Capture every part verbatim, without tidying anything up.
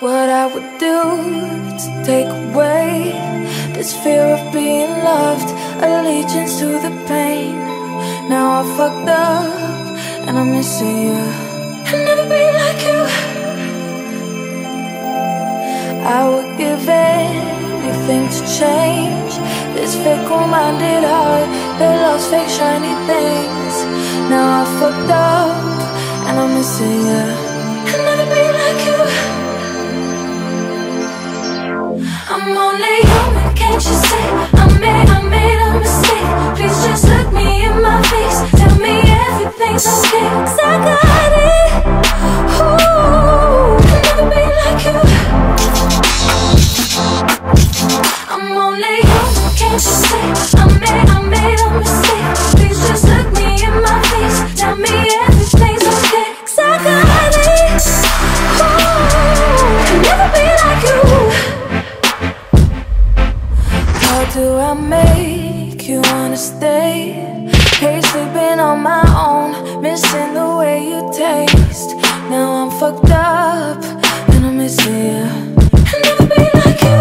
what I would do to take away this fear of being loved, allegiance to the pain. Now I fucked up and I'm missing you. I'll never be like you. I would give anything to change this fickle-minded heart that loves fake shiny things. Now I fucked up and I'm missing you. I'll never be like you. I'm only human, can't you see? I made, I made a mistake. Please just look me in my face. Tell me everything's okay, 'cause I got it. Ooh, I'll never be like you. I'm only human, can't you see? I made, I made a mistake. Please just look me in my face. Tell me everything's okay, 'cause I got it. Ooh, I'll never be like you. How do I make you wanna stay? Hate sleeping on my own, missing the way you taste. Now I'm fucked up and I'm missing you. I'll never be like you.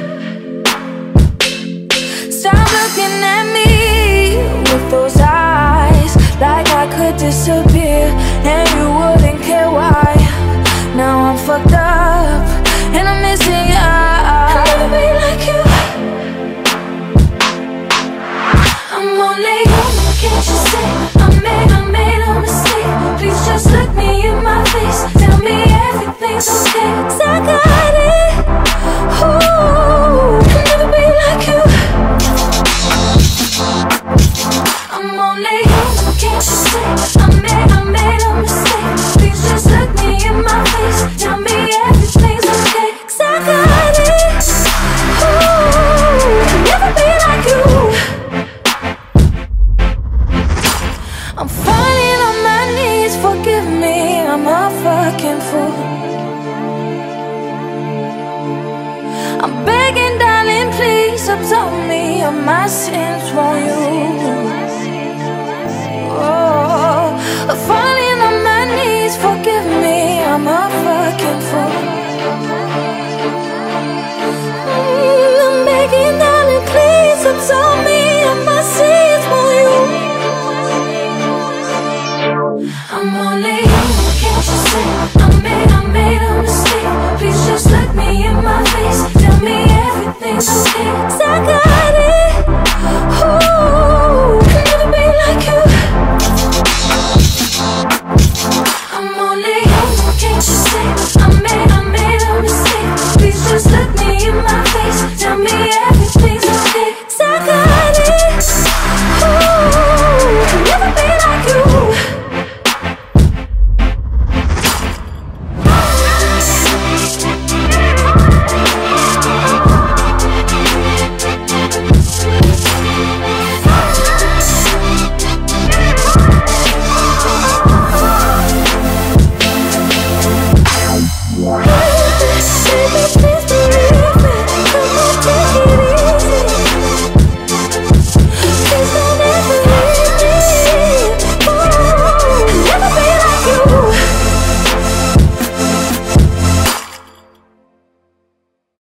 Stop looking at me with those eyes, like I could disappear and you wouldn't care why. Now I'm fucked up and I'm missing you. I'll never be like you. I'm only human, can't you see? I made, I made a mistake. Please just look me in my face. Tell me everything's okay, 'cause I got it. Ooh, I'll never be like you. I'm only human, can't you see? I made, I made a mistake. Please just look me in my face. Tell me everything's okay, 'cause I got it. Ooh, I'll never be like you. I'm falling on my knees, forgive me, I'm a fucking fool. I'm begging, darling, please absolve me of my sins, won't you?